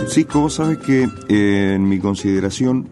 Cisco, vos sabés que en mi consideración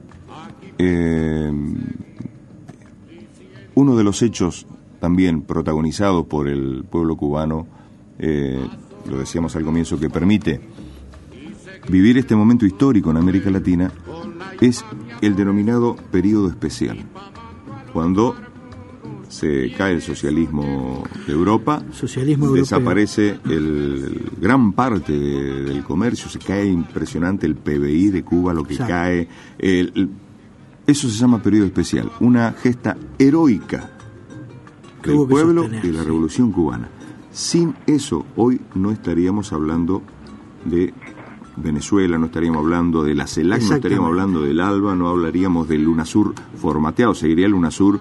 uno de los hechos también protagonizados por el pueblo cubano, lo decíamos al comienzo, que permite vivir este momento histórico en América Latina, es el denominado periodo especial, cuando se cae el socialismo de Europa, desaparece gran parte del comercio, se cae impresionante el PBI de Cuba, lo que cae, eso se llama periodo especial, una gesta heroica del pueblo y de la revolución cubana. Sin eso, hoy no estaríamos hablando de Venezuela, no estaríamos hablando de la CELAC, no estaríamos hablando del ALBA, no hablaríamos del UNASUR formateado, seguiría el UNASUR,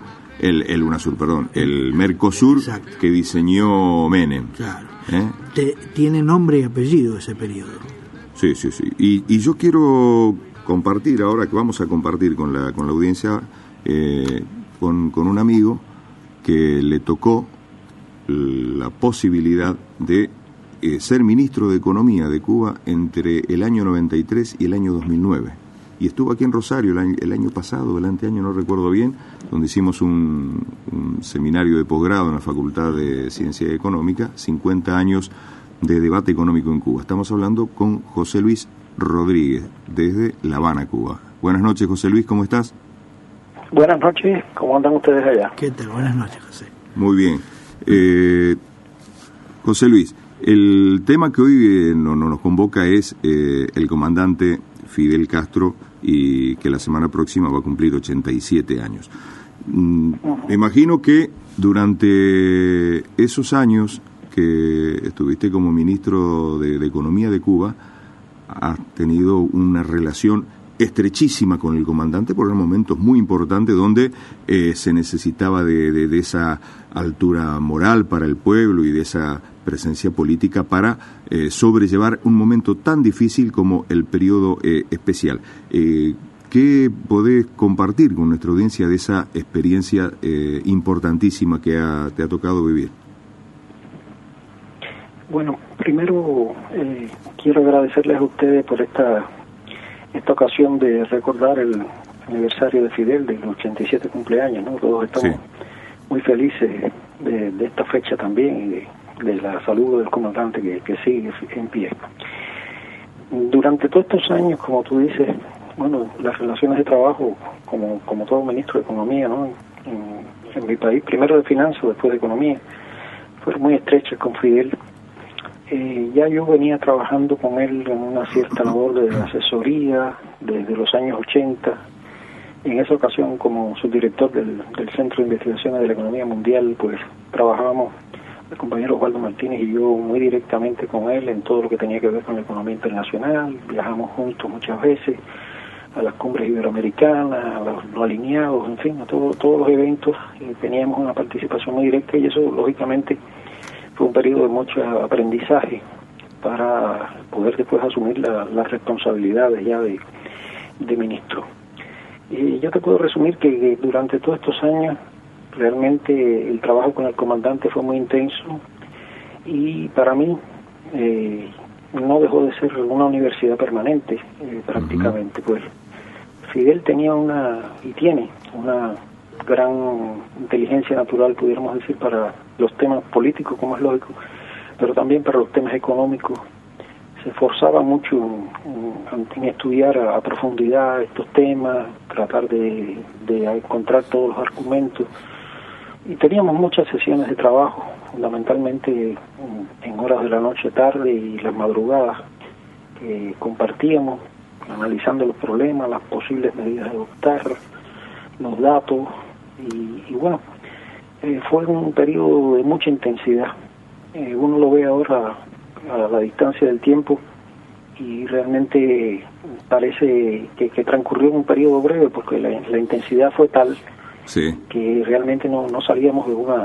el Mercosur. Exacto. Que diseñó Menem. Claro. Tiene nombre y apellido ese periodo. Sí. Y yo quiero compartir, ahora que vamos a compartir con la audiencia, con un amigo que le tocó la posibilidad de ser ministro de Economía de Cuba entre el año 93 y el año 2009. Y estuvo aquí en Rosario el año pasado, el anteaño, no recuerdo bien, donde hicimos un seminario de posgrado en la Facultad de Ciencia Económica, 50 años de debate económico en Cuba. Estamos hablando con José Luis Rodríguez, desde La Habana, Cuba. Buenas noches, José Luis, ¿cómo estás? Buenas noches, ¿cómo andan ustedes allá? ¿Qué tal? Buenas noches, José. Muy bien. José Luis, el tema que hoy nos convoca es el comandante Fidel Castro, y que la semana próxima va a cumplir 87 años. Me imagino que durante esos años que estuviste como ministro de Economía de Cuba, has tenido una relación estrechísima con el comandante, porque eran momentos muy importantes donde se necesitaba de esa altura moral para el pueblo y de esa presencia política para sobrellevar un momento tan difícil como el periodo especial. ¿Qué podés compartir con nuestra audiencia de esa experiencia importantísima que te ha tocado vivir? Bueno, primero quiero agradecerles a ustedes por esta ocasión de recordar el aniversario de Fidel, de los 87 cumpleaños, ¿no? Todos estamos muy felices de esta fecha también y de la salud del comandante que sigue en pie. Durante todos estos años, como tú dices, bueno, las relaciones de trabajo, como todo ministro de Economía, ¿no? En mi país, primero de Finanzas, después de Economía, fueron muy estrechas con Fidel. Ya yo venía trabajando con él en una cierta labor de asesoría desde los años 80. En esa ocasión, como subdirector del Centro de Investigaciones de la Economía Mundial, pues trabajábamos el compañero Osvaldo Martínez y yo muy directamente con él en todo lo que tenía que ver con la economía internacional. Viajamos juntos muchas veces a las cumbres iberoamericanas, a los alineados, en fin, a todos los eventos. Teníamos una participación muy directa y eso, lógicamente, fue un periodo de mucho aprendizaje para poder después asumir las responsabilidades ya de ministro. Y yo te puedo resumir que durante todos estos años realmente el trabajo con el comandante fue muy intenso y para mí no dejó de ser una universidad permanente prácticamente. Pues Fidel tenía tiene una gran inteligencia natural, pudiéramos decir, para los temas políticos, como es lógico, pero también para los temas económicos. Se esforzaba mucho en estudiar a profundidad estos temas, tratar de encontrar todos los argumentos. Y teníamos muchas sesiones de trabajo, fundamentalmente en horas de la noche, tarde y las madrugadas, que compartíamos, analizando los problemas, las posibles medidas a adoptar, los datos, y bueno, fue un periodo de mucha intensidad. Uno lo ve ahora a la distancia del tiempo y realmente parece que transcurrió un periodo breve, porque la intensidad fue tal que realmente no salíamos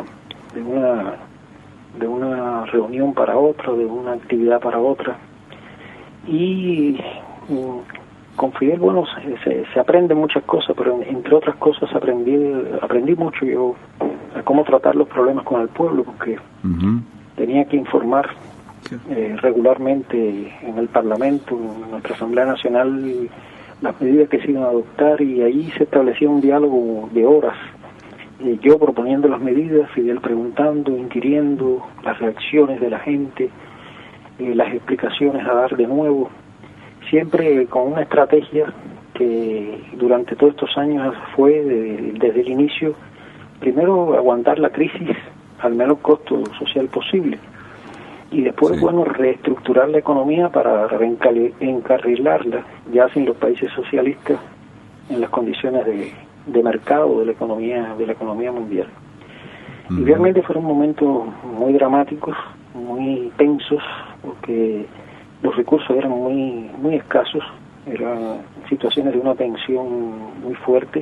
de una reunión para otra, de una actividad para otra. Y con Fidel, bueno, se aprende muchas cosas, pero entre otras cosas aprendí mucho yo a cómo tratar los problemas con el pueblo, porque tenía que informar regularmente en el Parlamento, en nuestra Asamblea Nacional, las medidas que se iban a adoptar, y ahí se establecía un diálogo de horas, yo proponiendo las medidas, Fidel preguntando, inquiriendo las reacciones de la gente, las explicaciones a dar de nuevo, siempre con una estrategia que durante todos estos años fue, desde el inicio, primero aguantar la crisis al menor costo social posible, y después, reestructurar la economía para encarrilarla, ya sin los países socialistas, en las condiciones de mercado de la economía mundial. Y realmente fueron momentos muy dramáticos, muy tensos, porque los recursos eran muy escasos, eran situaciones de una tensión muy fuerte.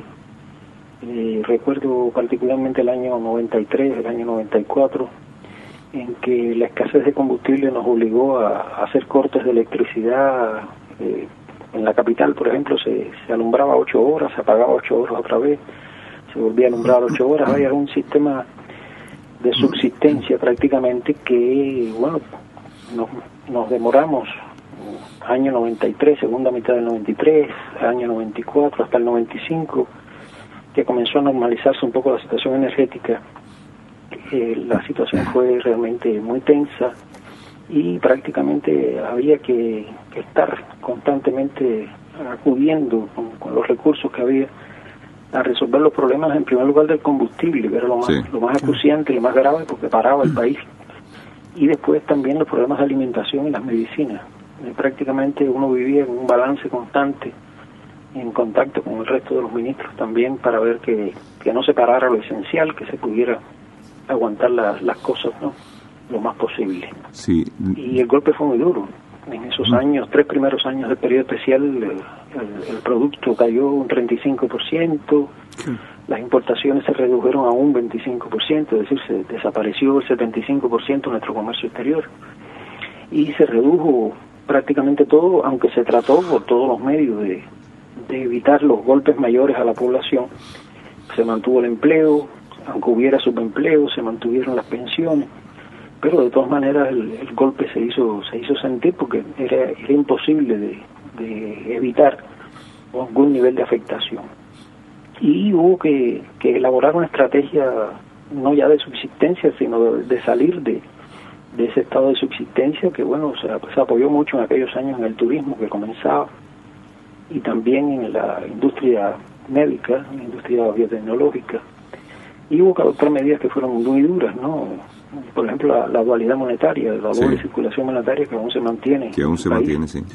Recuerdo particularmente el año 93, el año 94, en que la escasez de combustible nos obligó a hacer cortes de electricidad. En la capital, por ejemplo, se alumbraba 8 horas, se apagaba 8 horas otra vez, se volvía a alumbrar 8 horas. Era un sistema de subsistencia prácticamente que, nos demoramos año 93, segunda mitad del 93, año 94 hasta el 95, que comenzó a normalizarse un poco la situación energética. La situación fue realmente muy tensa y prácticamente había que estar constantemente acudiendo con los recursos que había a resolver los problemas, en primer lugar del combustible, que era lo más acuciante y lo más grave, porque paraba el país, y después también los problemas de alimentación y las medicinas. Prácticamente uno vivía en un balance constante, en contacto con el resto de los ministros también, para ver que no se parara lo esencial, que se pudiera aguantar las cosas, ¿no?, lo más posible. Sí. Y el golpe fue muy duro. En esos años, 3 primeros años del periodo especial, el producto cayó un 35%, las importaciones se redujeron a un 25%, es decir, se desapareció el 75% de nuestro comercio exterior, y se redujo prácticamente todo, aunque se trató por todos los medios de evitar los golpes mayores a la población. Se mantuvo el empleo, aunque hubiera subempleo, se mantuvieron las pensiones, pero de todas maneras el golpe se hizo sentir, porque era imposible de evitar algún nivel de afectación. Y hubo que elaborar una estrategia no ya de subsistencia, sino de salir de ese estado de subsistencia que, se apoyó mucho en aquellos años en el turismo que comenzaba, y también en la industria médica, en la industria biotecnológica. Y hubo que adoptar medidas que fueron muy duras, ¿no? Por ejemplo, la dualidad monetaria, la doble circulación monetaria, que aún se mantiene. Que aún se mantiene, sí.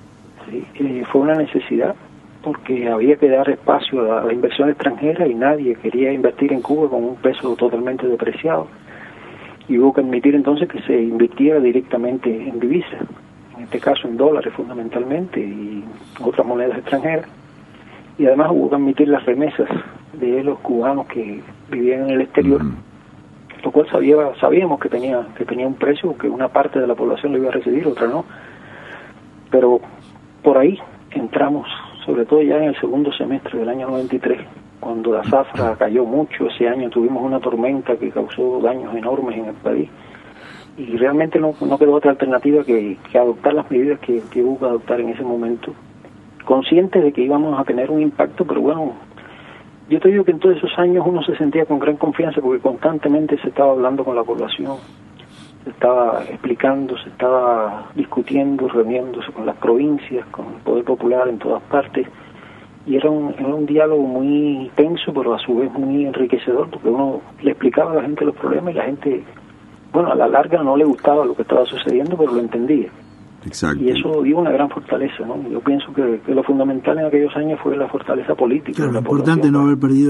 Fue una necesidad, porque había que dar espacio a la inversión extranjera y nadie quería invertir en Cuba con un peso totalmente depreciado. Y hubo que admitir entonces que se invirtiera directamente en divisas, en este caso en dólares fundamentalmente y otras monedas extranjeras. Y además hubo que admitir las remesas de los cubanos que vivían en el exterior, lo cual sabíamos que tenía un precio, que una parte de la población lo iba a recibir, otra no. Pero por ahí entramos, sobre todo ya en el segundo semestre del año 93, cuando la zafra cayó mucho. Ese año tuvimos una tormenta que causó daños enormes en el país, y realmente no quedó otra alternativa que adoptar las medidas que hubo que adoptar en ese momento, conscientes de que íbamos a tener un impacto. Pero yo te digo que en todos esos años uno se sentía con gran confianza, porque constantemente se estaba hablando con la población, se estaba explicando, se estaba discutiendo, reuniéndose con las provincias, con el poder popular en todas partes, y era un diálogo muy tenso, pero a su vez muy enriquecedor, porque uno le explicaba a la gente los problemas y la gente, a la larga no le gustaba lo que estaba sucediendo, pero lo entendía. Exacto. Y eso dio una gran fortaleza, ¿no? Yo pienso que lo fundamental en aquellos años fue la fortaleza política. Claro, lo importante no haber perdido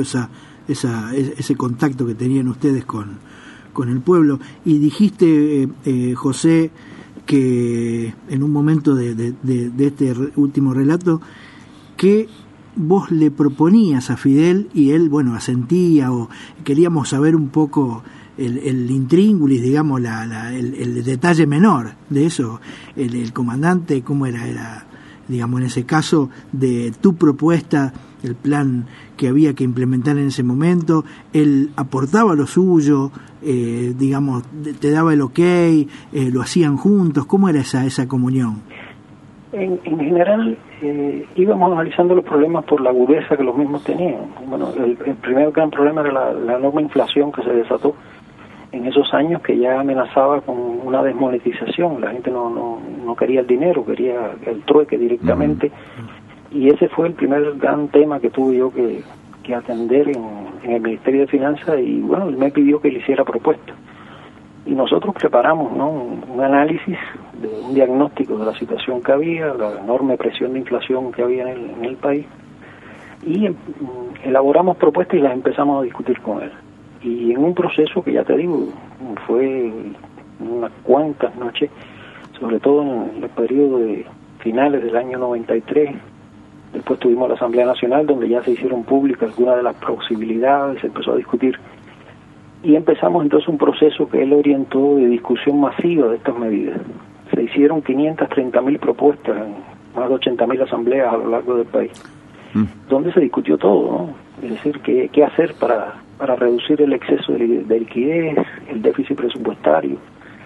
ese contacto que tenían ustedes con el pueblo. Y dijiste, José, que en un momento de este último relato, que vos le proponías a Fidel y él, asentía, o queríamos saber un poco el intríngulis, digamos, el detalle menor de eso. El comandante, ¿cómo era, digamos, en ese caso, de tu propuesta el plan que había que implementar en ese momento, él aportaba lo suyo, digamos, te daba el ok, lo hacían juntos, ¿cómo era esa comunión? En general íbamos analizando los problemas por la agudeza que los mismos tenían. Bueno, el primer gran problema era la enorme inflación que se desató en esos años, que ya amenazaba con una desmonetización. La gente no quería el dinero, quería el trueque directamente. Y ese fue el primer gran tema que tuve yo que atender en el Ministerio de Finanzas, y bueno, él me pidió que le hiciera propuestas. Y nosotros preparamos, ¿no?, un análisis, un diagnóstico de la situación que había, la enorme presión de inflación que había en el país, y elaboramos propuestas y las empezamos a discutir con él. Y en un proceso que, ya te digo, fue unas cuantas noches, sobre todo en el periodo de finales del año 93, después tuvimos la Asamblea Nacional, donde ya se hicieron públicas algunas de las posibilidades, se empezó a discutir, y empezamos entonces un proceso que él orientó de discusión masiva de estas medidas. Se hicieron 530.000 propuestas en más de 80.000 asambleas a lo largo del país, donde se discutió todo, ¿no? Es decir, qué hacer para reducir el exceso de liquidez, el déficit presupuestario,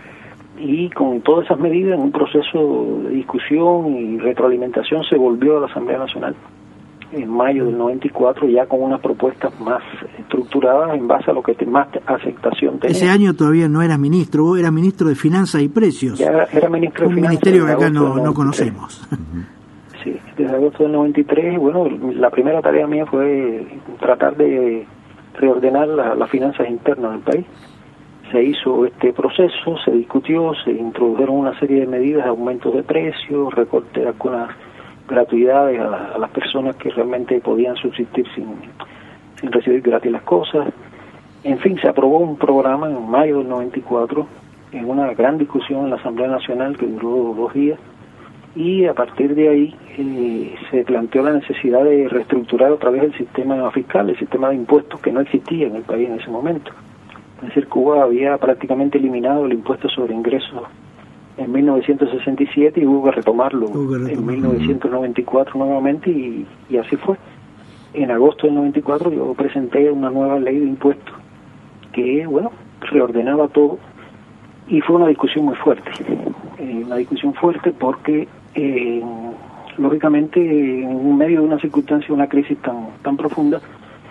y con todas esas medidas, en un proceso de discusión y retroalimentación, se volvió a la Asamblea Nacional en mayo del 94, ya con unas propuestas más estructuradas en base a lo que más aceptación tenía. Ese año todavía no eras ministro, vos eras ministro de Finanzas y Precios. Ya era ministro de Finanzas. Un ministerio que acá no conocemos. Sí, desde agosto del 93, bueno, la primera tarea mía fue tratar de reordenar las finanzas internas del país. Se hizo este proceso, se discutió, se introdujeron una serie de medidas, aumentos de precios, recorte de algunas gratuidades a las personas que realmente podían subsistir sin recibir gratis las cosas. En fin, se aprobó un programa en mayo del 94, en una gran discusión en la Asamblea Nacional que duró 2 días, y a partir de ahí se planteó la necesidad de reestructurar otra vez el sistema fiscal, el sistema de impuestos que no existía en el país en ese momento. Es decir, Cuba había prácticamente eliminado el impuesto sobre ingresos en 1967 y hubo que retomarlo en 1994 nuevamente, y así fue. En agosto del 94 yo presenté una nueva ley de impuestos que, bueno, reordenaba todo, y fue una discusión muy fuerte. Una discusión fuerte porque, lógicamente, en medio de una circunstancia, una crisis tan profunda,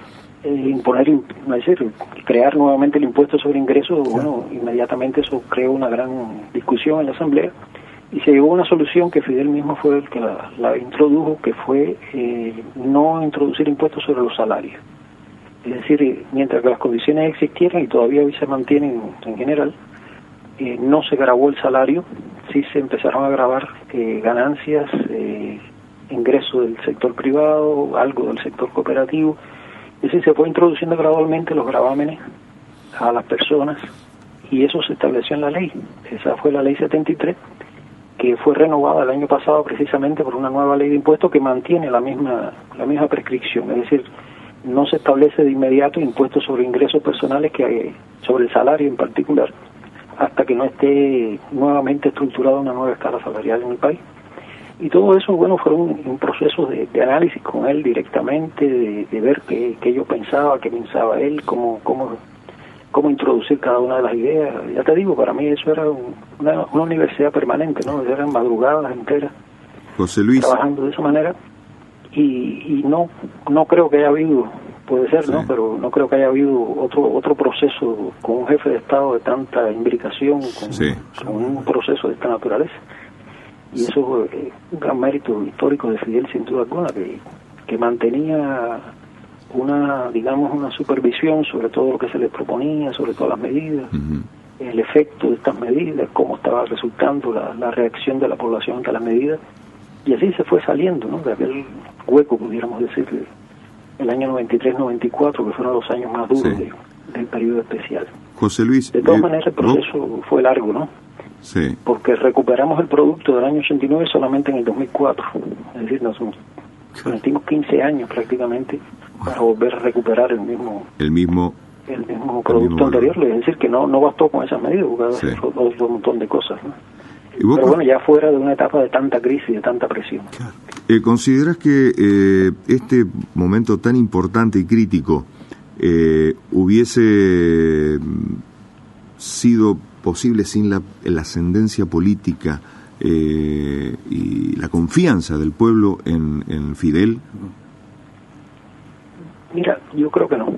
crear nuevamente el impuesto sobre ingresos, bueno, inmediatamente eso creó una gran discusión en la Asamblea, y se llegó a una solución que Fidel mismo fue el que la introdujo, que fue no introducir impuestos sobre los salarios. Es decir, mientras que las condiciones existieran, y todavía hoy se mantienen en general, no se gravó el salario, sí se empezaron a gravar ganancias, ingresos del sector privado, algo del sector cooperativo. Es decir, se fue introduciendo gradualmente los gravámenes a las personas, y eso se estableció en la ley. Esa fue la ley 73, que fue renovada el año pasado precisamente por una nueva ley de impuestos que mantiene la misma prescripción. Es decir, no se establece de inmediato impuestos sobre ingresos personales, sobre el salario en particular, hasta que no esté nuevamente estructurada una nueva escala salarial en el país. Y todo eso, bueno, fueron un proceso de análisis con él directamente, de ver qué yo pensaba, qué pensaba él, cómo introducir cada una de las ideas. Ya te digo, para mí eso era una universidad permanente, ¿no? Eran madrugadas enteras, José Luis, trabajando de esa manera, y no creo que haya habido, puede ser, sí, ¿no? Pero no creo que haya habido otro proceso con un jefe de Estado de tanta imbricación, con un proceso de esta naturaleza. Y eso es un gran mérito histórico de Fidel, sin duda alguna, que mantenía una supervisión sobre todo lo que se le proponía, sobre todas las medidas, el efecto de estas medidas, cómo estaba resultando la reacción de la población ante las medidas, y así se fue saliendo, ¿no?, de aquel hueco, pudiéramos decir, el año 93-94, que fueron los años más duros del periodo especial. José Luis, de todas maneras el proceso fue largo, ¿no? Sí. Porque recuperamos el producto del año 89 solamente en el 2004. Es decir, nos metimos 15 años prácticamente para volver a recuperar el mismo producto anterior. Es decir, que no bastó con esas medidas, porque otro montón de cosas, ¿no? Pero bueno, ya fuera de una etapa de tanta crisis, de tanta presión. Claro. ¿Consideras que este momento tan importante y crítico hubiese sido posible sin la ascendencia política y la confianza del pueblo en Fidel? Mira, yo creo que no.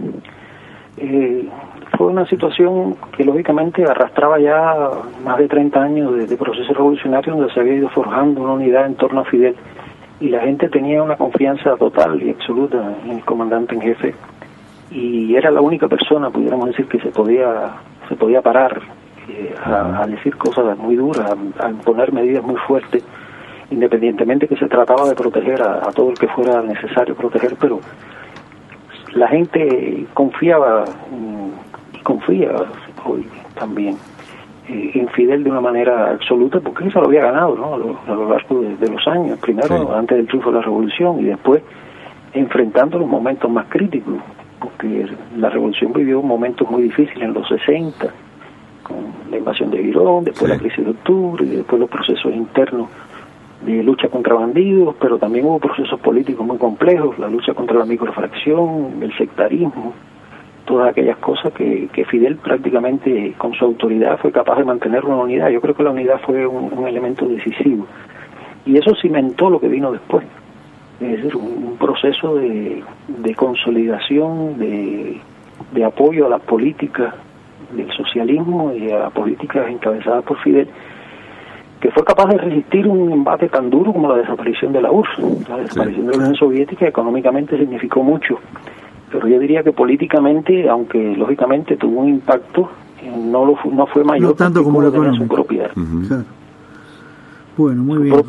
Fue una situación que lógicamente arrastraba ya más de 30 años de proceso revolucionario, donde se había ido forjando una unidad en torno a Fidel, y la gente tenía una confianza total y absoluta en el comandante en jefe, y era la única persona, pudiéramos decir, que se podía parar a decir cosas muy duras, a imponer medidas muy fuertes, independientemente que se trataba de proteger a todo el que fuera necesario proteger, pero la gente confiaba y confía hoy también en Fidel de una manera absoluta, porque eso lo había ganado, ¿no? A lo largo de los años, primero sí, antes del triunfo de la revolución, y después enfrentando los momentos más críticos, porque la revolución vivió momentos muy difíciles en los 60, con la invasión de Girón, después la crisis de octubre, y después los procesos internos de lucha contra bandidos, pero también hubo procesos políticos muy complejos, la lucha contra la microfracción, el sectarismo, todas aquellas cosas que Fidel prácticamente con su autoridad fue capaz de mantener una unidad. Yo creo que la unidad fue un elemento decisivo, y eso cimentó lo que vino después, es decir, un proceso de consolidación, de apoyo a las políticas del socialismo y a políticas encabezadas por Fidel, que fue capaz de resistir un embate tan duro como la desaparición de la URSS. La desaparición de la Unión Soviética económicamente significó mucho, pero yo diría que políticamente, aunque lógicamente tuvo un impacto, no fue mayor, no tanto como lo económico. Su propia, claro. Bueno, muy bien.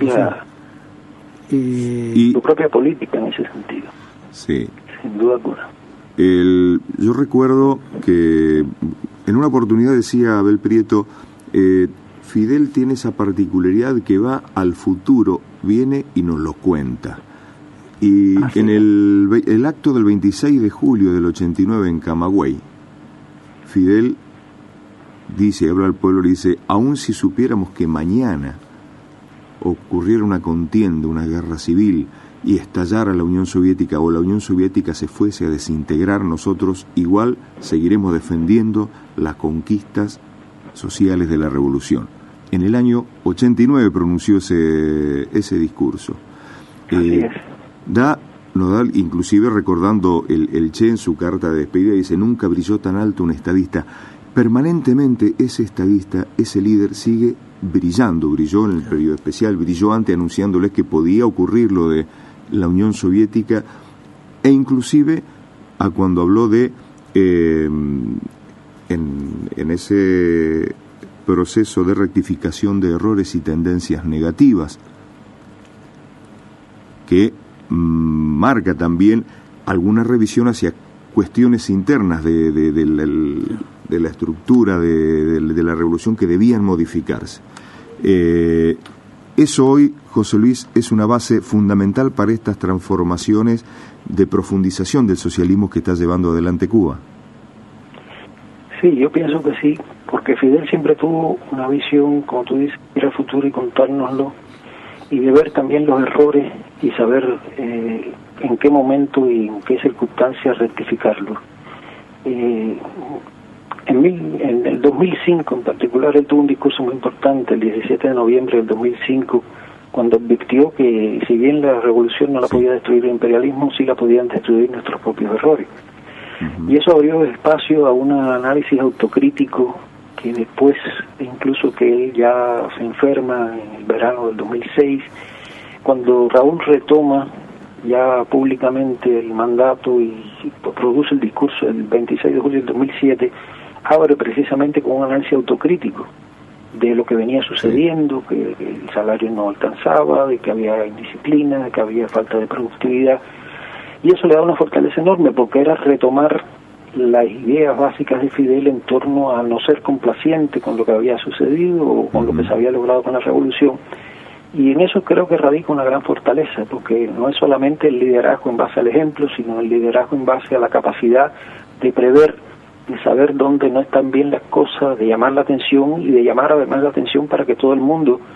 Su propia política en ese sentido. Sí. Sin duda alguna. Yo recuerdo que en una oportunidad decía Abel Prieto, Fidel tiene esa particularidad que va al futuro, viene y nos lo cuenta. Y en el acto del 26 de julio del 89 en Camagüey, Fidel dice, habla al pueblo y dice, aun si supiéramos que mañana ocurriera una contienda, una guerra civil, y estallara la Unión Soviética o la Unión Soviética se fuese a desintegrar, nosotros igual seguiremos defendiendo las conquistas sociales de la revolución. En el año 89 pronunció ese discurso. Nos da, inclusive recordando el Che en su carta de despedida, dice, nunca brilló tan alto un estadista. Permanentemente ese estadista, ese líder sigue brillando, brilló en el periodo especial, brilló antes anunciándoles que podía ocurrir lo de la Unión Soviética, e inclusive a cuando habló de en ese proceso de rectificación de errores y tendencias negativas, que marca también alguna revisión hacia cuestiones internas de la estructura de la revolución que debían modificarse. Eso hoy, José Luis, es una base fundamental para estas transformaciones de profundización del socialismo que está llevando adelante Cuba. Sí, yo pienso que sí, porque Fidel siempre tuvo una visión, como tú dices, ir al futuro y contárnoslo, y de ver también los errores y saber en qué momento y en qué circunstancias rectificarlos. En el 2005 en particular, él tuvo un discurso muy importante, el 17 de noviembre del 2005, cuando advirtió que si bien la revolución no la podía destruir el imperialismo, sí la podían destruir nuestros propios errores. Y eso abrió espacio a un análisis autocrítico que después, incluso que él ya se enferma en el verano del 2006, cuando Raúl retoma ya públicamente el mandato y produce el discurso del 26 de julio del 2007, abre precisamente con un análisis autocrítico de lo que venía sucediendo, que el salario no alcanzaba, de que había indisciplina, de que había falta de productividad, y eso le da una fortaleza enorme, porque era retomar las ideas básicas de Fidel en torno a no ser complaciente con lo que había sucedido o con lo que se había logrado con la revolución. Y en eso creo que radica una gran fortaleza, porque no es solamente el liderazgo en base al ejemplo, sino el liderazgo en base a la capacidad de prever, de saber dónde no están bien las cosas, de llamar la atención y de llamar además la atención para que todo el mundo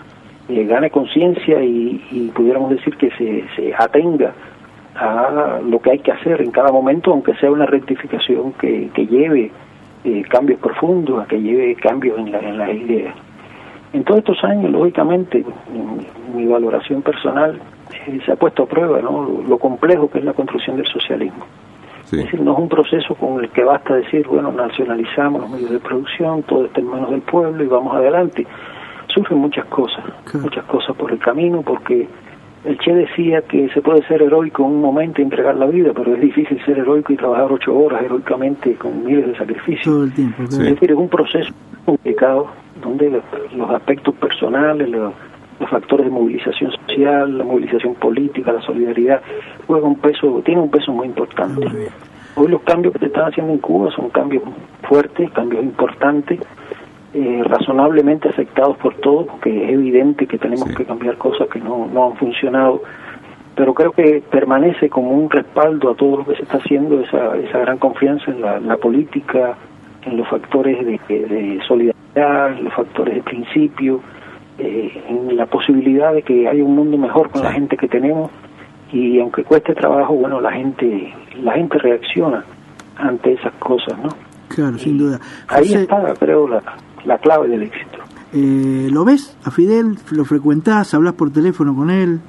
gane conciencia y pudiéramos decir que se atenga a lo que hay que hacer en cada momento, aunque sea una rectificación que lleve cambios profundos, a que lleve cambios en las ideas. En todos estos años, lógicamente, mi valoración personal se ha puesto a prueba, ¿no? Lo complejo que es la construcción del socialismo. Sí. Es decir, no es un proceso con el que basta decir, bueno, nacionalizamos los medios de producción, todo está en manos del pueblo y vamos adelante. Surgen muchas cosas por el camino, porque el Che decía que se puede ser heroico en un momento y entregar la vida, pero es difícil ser heroico y trabajar 8 horas heroicamente con miles de sacrificios. Todo el tiempo. Sí. Es decir, es un proceso complicado donde los aspectos personales, los factores de movilización social, la movilización política, la solidaridad, tiene un peso muy importante. Hoy los cambios que se están haciendo en Cuba son cambios fuertes, cambios importantes, razonablemente aceptados por todos, porque es evidente que tenemos que cambiar cosas que no han funcionado, pero creo que permanece como un respaldo a todo lo que se está haciendo, esa gran confianza en la política, en los factores de solidaridad, en los factores de principio, en la posibilidad de que haya un mundo mejor con la gente que tenemos, y aunque cueste trabajo, bueno, la gente reacciona ante esas cosas, ¿no? Claro, sin duda. Ahí está, creo, la clave del éxito. ¿Lo ves a Fidel? ¿Lo frecuentás? ¿Hablas por teléfono con él?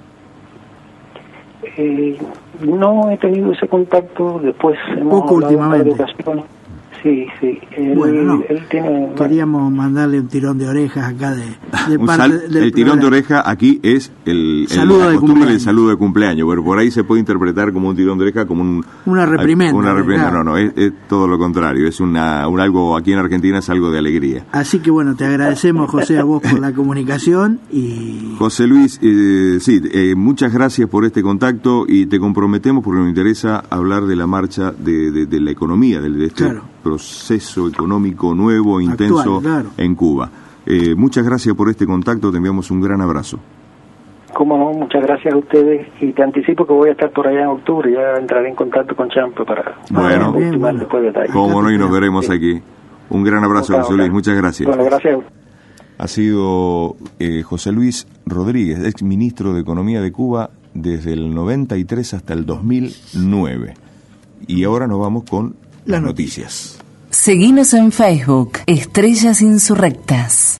No he tenido ese contacto. Después hemos poco últimamente. De ocasiones. Sí. Él tiene... Queríamos mandarle un tirón de orejas acá de parte del el tirón de oreja aquí es el saludo de cumpleaños. El saludo de cumpleaños, pero por ahí se puede interpretar como un tirón de oreja, como una reprimenda. Claro. No, es todo lo contrario, es algo, aquí en Argentina es algo de alegría. Así que bueno, te agradecemos, José, a vos por la comunicación. Y José Luis, muchas gracias por este contacto, y te comprometemos, porque nos interesa hablar de la marcha de la economía, de este proceso económico nuevo, intenso en Cuba. Muchas gracias por este contacto, te enviamos un gran abrazo. Cómo no, muchas gracias a ustedes, y te anticipo que voy a estar por allá en octubre, ya entraré en contacto con Champa para ultimar después detalles. Cómo no, y nos veremos aquí. Un gran abrazo, José Luis, muchas gracias. Bueno, gracias. Ha sido José Luis Rodríguez, ex ministro de Economía de Cuba desde el 93 hasta el 2009. Y ahora nos vamos con las noticias. Seguinos en Facebook, Estrellas Insurrectas.